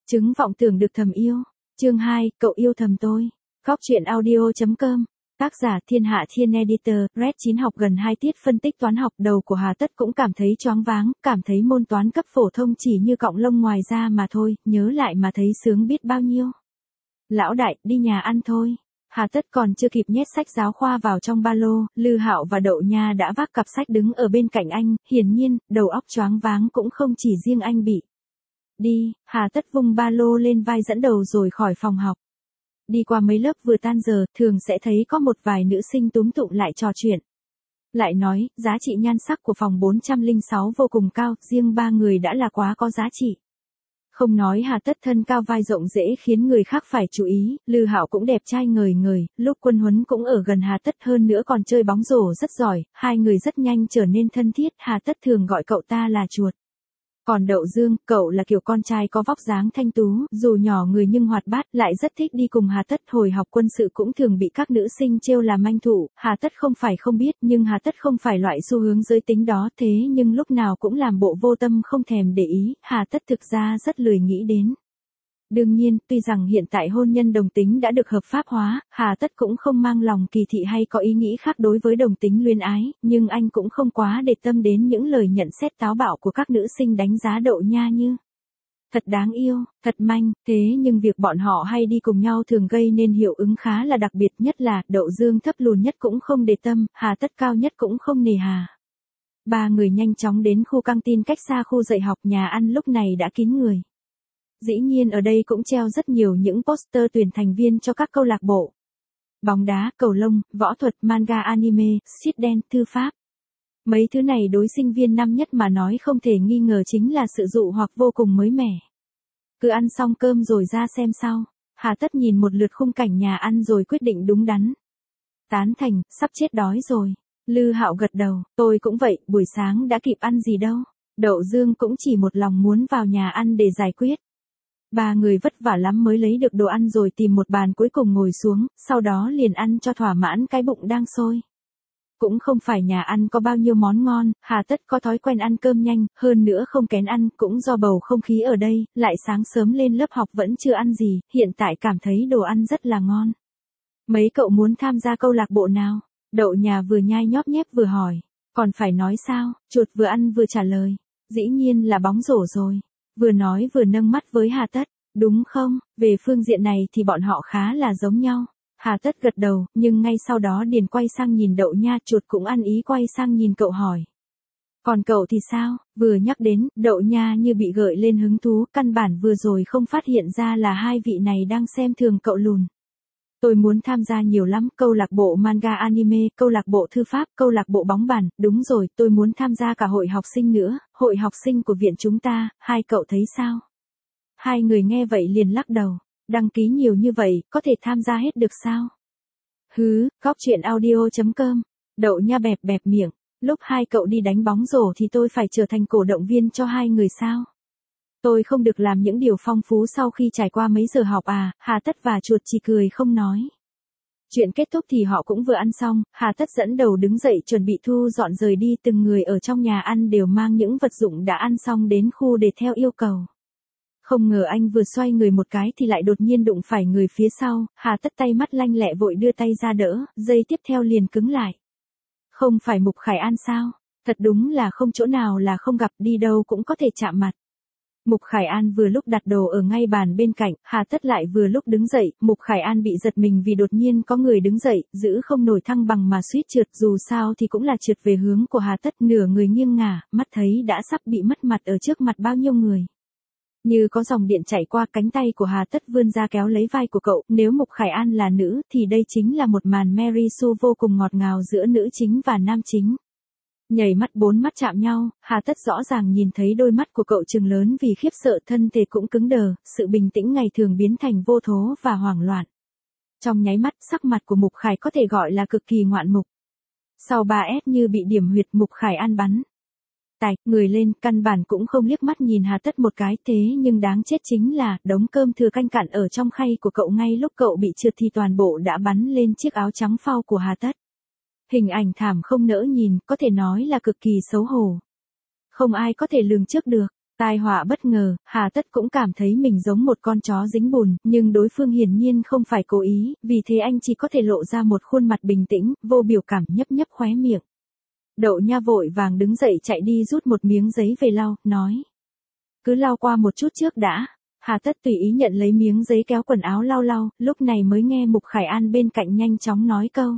Chứng vọng tưởng được thầm yêu. Chương 2, cậu yêu thầm tôi. Góc truyện audio.com. Tác giả Thiên Hạ Thiên Editor, Red 9 học gần 2 tiết phân tích toán học đầu của Hà Tất cũng cảm thấy choáng váng, cảm thấy môn toán cấp phổ thông chỉ như cọng lông ngoài da mà thôi, nhớ lại mà thấy sướng biết bao nhiêu. Lão đại, đi nhà ăn thôi. Hà Tất còn chưa kịp nhét sách giáo khoa vào trong ba lô, Lư Hạo và Đậu Nha đã vác cặp sách đứng ở bên cạnh anh, hiển nhiên, đầu óc choáng váng cũng không chỉ riêng anh bị. Đi, Hà Tất vung ba lô lên vai dẫn đầu rồi khỏi phòng học. Đi qua mấy lớp vừa tan giờ, thường sẽ thấy có một vài nữ sinh túm tụm lại trò chuyện. Lại nói, giá trị nhan sắc của phòng 406 vô cùng cao, riêng 3 người đã là quá có giá trị. Không nói Hà Tất thân cao vai rộng dễ khiến người khác phải chú ý, Lư Hạo cũng đẹp trai ngời ngời, lúc Quân Huấn cũng ở gần Hà Tất hơn nữa còn chơi bóng rổ rất giỏi, hai người rất nhanh trở nên thân thiết, Hà Tất thường gọi cậu ta là chuột. Còn Đậu Dương, cậu là kiểu con trai có vóc dáng thanh tú, dù nhỏ người nhưng hoạt bát, lại rất thích đi cùng Hà Tất. Hồi học quân sự cũng thường bị các nữ sinh trêu là manh thụ, Hà Tất không phải không biết, nhưng Hà Tất không phải loại xu hướng giới tính đó, thế nhưng lúc nào cũng làm bộ vô tâm không thèm để ý, Hà Tất thực ra rất lười nghĩ đến. Đương nhiên, tuy rằng hiện tại hôn nhân đồng tính đã được hợp pháp hóa, Hà Tất cũng không mang lòng kỳ thị hay có ý nghĩ khác đối với đồng tính luyến ái, nhưng anh cũng không quá để tâm đến những lời nhận xét táo bạo của các nữ sinh đánh giá Đậu Nha như thật đáng yêu, thật manh, thế nhưng việc bọn họ hay đi cùng nhau thường gây nên hiệu ứng khá là đặc biệt, nhất là Đậu Dương thấp lùn nhất cũng không để tâm, Hà Tất cao nhất cũng không nề hà. Ba người nhanh chóng đến khu căng tin cách xa khu dạy học, nhà ăn lúc này đã kín người. Dĩ nhiên ở đây cũng treo rất nhiều những poster tuyển thành viên cho các câu lạc bộ. Bóng đá, cầu lông, võ thuật, manga anime, street dance, thư pháp. Mấy thứ này đối sinh viên năm nhất mà nói không thể nghi ngờ chính là sự dụ hoặc vô cùng mới mẻ. Cứ ăn xong cơm rồi ra xem sau. Hà Tất nhìn một lượt khung cảnh nhà ăn rồi quyết định đúng đắn. Tán thành, sắp chết đói rồi. Lư Hạo gật đầu, tôi cũng vậy, buổi sáng đã kịp ăn gì đâu. Đậu Dương cũng chỉ một lòng muốn vào nhà ăn để giải quyết. Ba người vất vả lắm mới lấy được đồ ăn rồi tìm một bàn cuối cùng ngồi xuống, sau đó liền ăn cho thỏa mãn cái bụng đang sôi. Cũng không phải nhà ăn có bao nhiêu món ngon, Hà Tất có thói quen ăn cơm nhanh, hơn nữa không kén ăn, cũng do bầu không khí ở đây, lại sáng sớm lên lớp học vẫn chưa ăn gì, hiện tại cảm thấy đồ ăn rất là ngon. Mấy cậu muốn tham gia câu lạc bộ nào? Đậu Nhà vừa nhai nhóp nhép vừa hỏi. Còn phải nói sao? Chuột vừa ăn vừa trả lời. Dĩ nhiên là bóng rổ rồi. Vừa nói vừa nâng mắt với Hà Tất. Đúng không? Về phương diện này thì bọn họ khá là giống nhau. Hà Tất gật đầu, nhưng ngay sau đó Điền quay sang nhìn Đậu Nha, chuột cũng ăn ý quay sang nhìn cậu hỏi. Còn cậu thì sao? Vừa nhắc đến, Đậu Nha như bị gợi lên hứng thú, căn bản vừa rồi không phát hiện ra là hai vị này đang xem thường cậu lùn. Tôi muốn tham gia nhiều lắm, câu lạc bộ manga anime, câu lạc bộ thư pháp, câu lạc bộ bóng bàn, đúng rồi, tôi muốn tham gia cả hội học sinh nữa, hội học sinh của viện chúng ta, hai cậu thấy sao? Hai người nghe vậy liền lắc đầu, đăng ký nhiều như vậy, có thể tham gia hết được sao? Hứ, góc truyện audio.com, Đậu Nha bẹp bẹp miệng, lúc hai cậu đi đánh bóng rổ thì tôi phải trở thành cổ động viên cho hai người sao? Tôi không được làm những điều phong phú sau khi trải qua mấy giờ học à? Hà Tất và chuột chỉ cười không nói. Chuyện kết thúc thì họ cũng vừa ăn xong, Hà Tất dẫn đầu đứng dậy chuẩn bị thu dọn rời đi, từng người ở trong nhà ăn đều mang những vật dụng đã ăn xong đến khu để theo yêu cầu. Không ngờ anh vừa xoay người một cái thì lại đột nhiên đụng phải người phía sau, Hà Tất tay mắt lanh lẹ vội đưa tay ra đỡ, giây tiếp theo liền cứng lại. Không phải Mục Khải An sao? Thật đúng là không chỗ nào là không gặp, đi đâu cũng có thể chạm mặt. Mục Khải An vừa lúc đặt đồ ở ngay bàn bên cạnh, Hà Tất lại vừa lúc đứng dậy, Mục Khải An bị giật mình vì đột nhiên có người đứng dậy, giữ không nổi thăng bằng mà suýt trượt, dù sao thì cũng là trượt về hướng của Hà Tất, nửa người nghiêng ngả, mắt thấy đã sắp bị mất mặt ở trước mặt bao nhiêu người. Như có dòng điện chạy qua, cánh tay của Hà Tất vươn ra kéo lấy vai của cậu, nếu Mục Khải An là nữ thì đây chính là một màn Mary Sue vô cùng ngọt ngào giữa nữ chính và nam chính. Nhảy mắt, bốn mắt chạm nhau, Hà Tất rõ ràng nhìn thấy đôi mắt của cậu trừng lớn vì khiếp sợ, thân thể cũng cứng đờ, sự bình tĩnh ngày thường biến thành vô thố và hoảng loạn. Trong nháy mắt, sắc mặt của Mục Khải có thể gọi là cực kỳ ngoạn mục. Sau 3S như bị điểm huyệt, Mục Khải An bắn. Tạch, người lên, căn bản cũng không liếc mắt nhìn Hà Tất một cái, thế nhưng đáng chết chính là, đống cơm thừa canh cặn ở trong khay của cậu ngay lúc cậu bị trượt thì toàn bộ đã bắn lên chiếc áo trắng phao của Hà Tất. Hình ảnh thảm không nỡ nhìn, có thể nói là cực kỳ xấu hổ. Không ai có thể lường trước được. Tai họa bất ngờ, Hà Tất cũng cảm thấy mình giống một con chó dính bùn, nhưng đối phương hiển nhiên không phải cố ý, vì thế anh chỉ có thể lộ ra một khuôn mặt bình tĩnh, vô biểu cảm nhấp nhấp khóe miệng. Đậu Nha vội vàng đứng dậy chạy đi rút một miếng giấy về lau, nói. Cứ lau qua một chút trước đã. Hà Tất tùy ý nhận lấy miếng giấy kéo quần áo lau lau, lúc này mới nghe Mục Khải An bên cạnh nhanh chóng nói câu.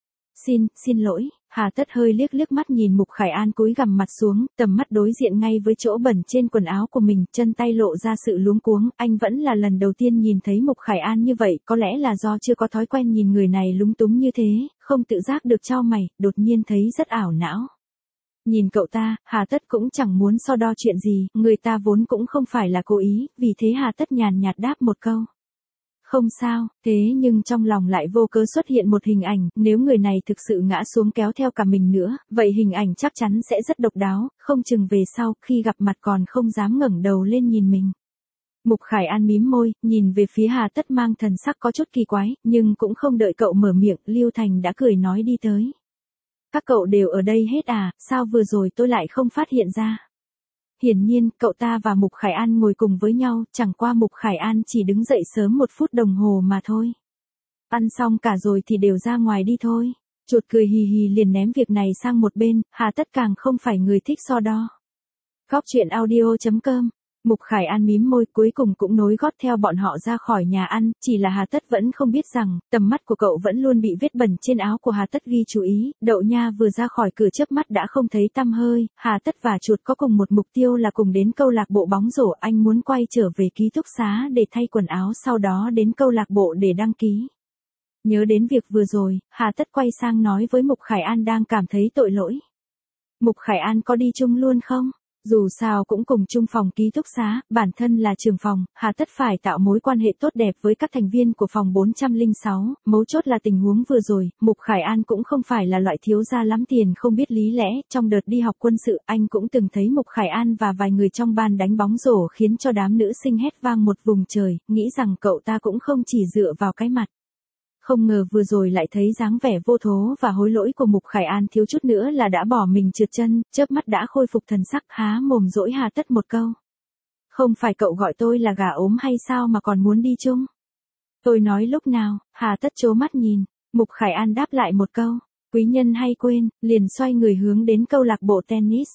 Xin lỗi. Hà Tất hơi liếc liếc mắt nhìn Mục Khải An cúi gằm mặt xuống, tầm mắt đối diện ngay với chỗ bẩn trên quần áo của mình, chân tay lộ ra sự luống cuống, anh vẫn là lần đầu tiên nhìn thấy Mục Khải An như vậy, có lẽ là do chưa có thói quen nhìn người này lúng túng như thế, không tự giác được chau mày, đột nhiên thấy rất ảo não. Nhìn cậu ta, Hà Tất cũng chẳng muốn so đo chuyện gì, người ta vốn cũng không phải là cố ý, vì thế Hà Tất nhàn nhạt đáp một câu. Không sao, thế nhưng trong lòng lại vô cớ xuất hiện một hình ảnh, nếu người này thực sự ngã xuống kéo theo cả mình nữa, vậy hình ảnh chắc chắn sẽ rất độc đáo, không chừng về sau, khi gặp mặt còn không dám ngẩng đầu lên nhìn mình. Mục Khải An mím môi, nhìn về phía Hà Tất mang thần sắc có chút kỳ quái, nhưng cũng không đợi cậu mở miệng, Lưu Thành đã cười nói đi tới. Các cậu đều ở đây hết à, sao vừa rồi tôi lại không phát hiện ra? Hiển nhiên, cậu ta và Mục Khải An ngồi cùng với nhau, chẳng qua Mục Khải An chỉ đứng dậy sớm 1 phút đồng hồ mà thôi. Ăn xong cả rồi thì đều ra ngoài đi thôi. Chuột cười hì hì liền ném việc này sang một bên, Hà Tất càng không phải người thích so đo. Góc chuyện audio.com. Mục Khải An mím môi cuối cùng cũng nối gót theo bọn họ ra khỏi nhà ăn, chỉ là Hà Tất vẫn không biết rằng, tầm mắt của cậu vẫn luôn bị vết bẩn trên áo của Hà Tất ghi chú ý, Đậu Nha vừa ra khỏi cửa chớp mắt đã không thấy tăm hơi, Hà Tất và Chuột có cùng một mục tiêu là cùng đến câu lạc bộ bóng rổ, anh muốn quay trở về ký túc xá để thay quần áo sau đó đến câu lạc bộ để đăng ký. Nhớ đến việc vừa rồi, Hà Tất quay sang nói với Mục Khải An đang cảm thấy tội lỗi. Mục Khải An có đi chung luôn không? Dù sao cũng cùng chung phòng ký túc xá, bản thân là trưởng phòng, Hà Tất phải tạo mối quan hệ tốt đẹp với các thành viên của phòng 406, mấu chốt là tình huống vừa rồi, Mục Khải An cũng không phải là loại thiếu gia lắm tiền không biết lý lẽ, trong đợt đi học quân sự anh cũng từng thấy Mục Khải An và vài người trong ban đánh bóng rổ khiến cho đám nữ sinh hét vang một vùng trời, nghĩ rằng cậu ta cũng không chỉ dựa vào cái mặt. Không ngờ vừa rồi lại thấy dáng vẻ vô thố và hối lỗi của Mục Khải An thiếu chút nữa là đã bỏ mình trượt chân, chớp mắt đã khôi phục thần sắc há mồm dỗi Hà Tất một câu. Không phải cậu gọi tôi là gà ốm hay sao mà còn muốn đi chung? Tôi nói lúc nào, Hà Tất trố mắt nhìn, Mục Khải An đáp lại một câu, quý nhân hay quên, liền xoay người hướng đến câu lạc bộ tennis.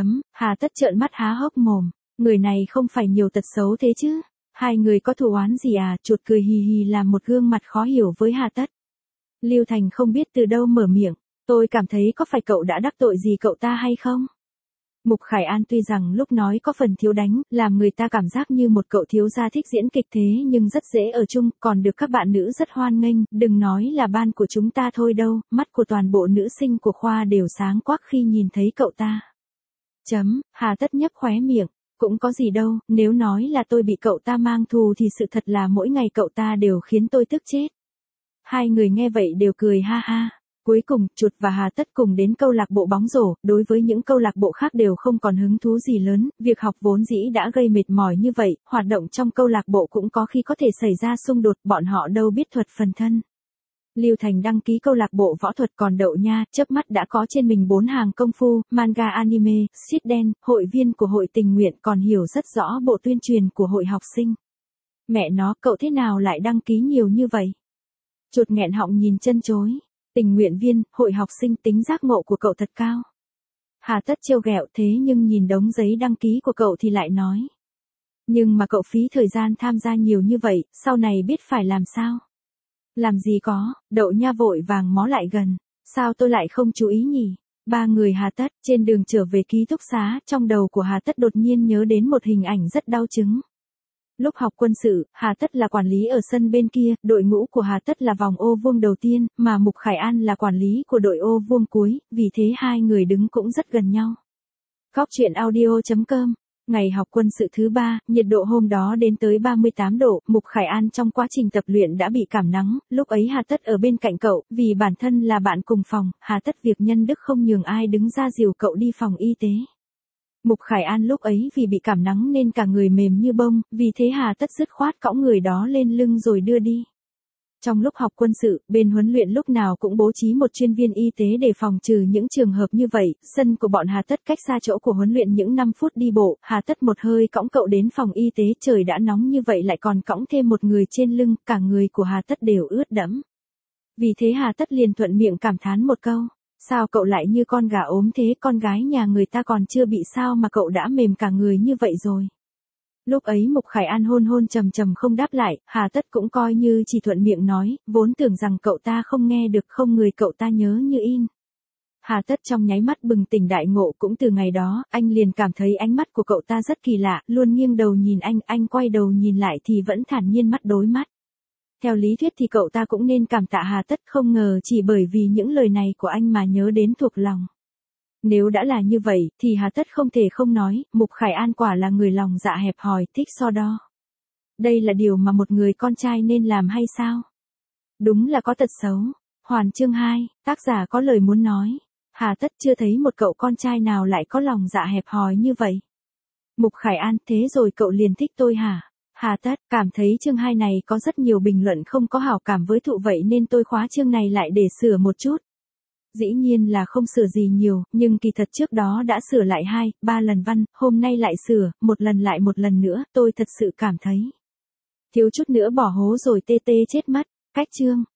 Hà Tất trợn mắt há hốc mồm, người này không phải nhiều tật xấu thế chứ? Hai người có thù oán gì à? Chuột cười hì hì làm một gương mặt khó hiểu với Hà Tất. Lưu Thành không biết từ đâu mở miệng, tôi cảm thấy có phải cậu đã đắc tội gì cậu ta hay không? Mục Khải An tuy rằng lúc nói có phần thiếu đánh, làm người ta cảm giác như một cậu thiếu gia thích diễn kịch thế nhưng rất dễ ở chung, còn được các bạn nữ rất hoan nghênh, đừng nói là ban của chúng ta thôi đâu, mắt của toàn bộ nữ sinh của khoa đều sáng quắc khi nhìn thấy cậu ta. Hà Tất nhấp khóe miệng. Cũng có gì đâu, nếu nói là tôi bị cậu ta mang thù thì sự thật là mỗi ngày cậu ta đều khiến tôi tức chết. Hai người nghe vậy đều cười ha ha. Cuối cùng, Chuột và Hà Tất cùng đến câu lạc bộ bóng rổ, đối với những câu lạc bộ khác đều không còn hứng thú gì lớn, việc học vốn dĩ đã gây mệt mỏi như vậy, hoạt động trong câu lạc bộ cũng có khi có thể xảy ra xung đột, bọn họ đâu biết thuật phần thân. Lưu Thành đăng ký câu lạc bộ võ thuật còn Đậu Nha, chớp mắt đã có trên mình 4 hàng công phu, manga anime, shit đen, hội viên của hội tình nguyện còn hiểu rất rõ bộ tuyên truyền của hội học sinh. Mẹ nó, cậu thế nào lại đăng ký nhiều như vậy? Chuột nghẹn họng nhìn chân chối. Tình nguyện viên, hội học sinh tính giác ngộ của cậu thật cao. Hà Tất trêu ghẹo thế nhưng nhìn đống giấy đăng ký của cậu thì lại nói. Nhưng mà cậu phí thời gian tham gia nhiều như vậy, sau này biết phải làm sao? Làm gì có, Đậu Nha vội vàng mó lại gần. Sao tôi lại không chú ý nhỉ? Ba người Hà Tất, trên đường trở về ký túc xá, trong đầu của Hà Tất đột nhiên nhớ đến một hình ảnh rất đau chứng. Lúc học quân sự, Hà Tất là quản lý ở sân bên kia, đội ngũ của Hà Tất là vòng ô vuông đầu tiên, mà Mục Khải An là quản lý của đội ô vuông cuối, vì thế hai người đứng cũng rất gần nhau. Góc chuyện audio.com. Ngày học quân sự thứ 3, nhiệt độ hôm đó đến tới 38 độ, Mục Khải An trong quá trình tập luyện đã bị cảm nắng, lúc ấy Hà Tất ở bên cạnh cậu, vì bản thân là bạn cùng phòng, Hà Tất việc nhân đức không nhường ai đứng ra dìu cậu đi phòng y tế. Mục Khải An lúc ấy vì bị cảm nắng nên cả người mềm như bông, vì thế Hà Tất dứt khoát cõng người đó lên lưng rồi đưa đi. Trong lúc học quân sự, bên huấn luyện lúc nào cũng bố trí một chuyên viên y tế để phòng trừ những trường hợp như vậy. Sân của bọn Hà Tất cách xa chỗ của huấn luyện những 5 phút đi bộ. Hà Tất một hơi cõng cậu đến phòng y tế, trời đã nóng như vậy lại còn cõng thêm một người trên lưng, cả người của Hà Tất đều ướt đẫm. Vì thế Hà Tất liền thuận miệng cảm thán một câu. Sao cậu lại như con gà ốm thế, con gái nhà người ta còn chưa bị sao mà cậu đã mềm cả người như vậy rồi. Lúc ấy Mục Khải An hôn hôn trầm trầm không đáp lại, Hà Tất cũng coi như chỉ thuận miệng nói, vốn tưởng rằng cậu ta không nghe được, không người cậu ta nhớ như in. Hà Tất trong nháy mắt bừng tỉnh đại ngộ, cũng từ ngày đó, anh liền cảm thấy ánh mắt của cậu ta rất kỳ lạ, luôn nghiêng đầu nhìn anh quay đầu nhìn lại thì vẫn thản nhiên mắt đối mắt. Theo lý thuyết thì cậu ta cũng nên cảm tạ Hà Tất, không ngờ chỉ bởi vì những lời này của anh mà nhớ đến thuộc lòng. Nếu đã là như vậy, thì Hà Tất không thể không nói, Mục Khải An quả là người lòng dạ hẹp hòi, thích so đo. Đây là điều mà một người con trai nên làm hay sao? Đúng là có tật xấu. Hoàn chương 2, tác giả có lời muốn nói. Hà Tất chưa thấy một cậu con trai nào lại có lòng dạ hẹp hòi như vậy. Mục Khải An, thế rồi cậu liền thích tôi hả? Hà Tất, cảm thấy chương 2 này có rất nhiều bình luận không có hảo cảm với Thụ, vậy nên tôi khóa chương này lại để sửa một chút. Dĩ nhiên là không sửa gì nhiều, nhưng kỳ thật trước đó đã sửa lại 2, 3 lần văn, hôm nay lại sửa, một lần lại một lần nữa, tôi thật sự cảm thấy thiếu chút nữa bỏ hố rồi, tê chết mất. Cách chương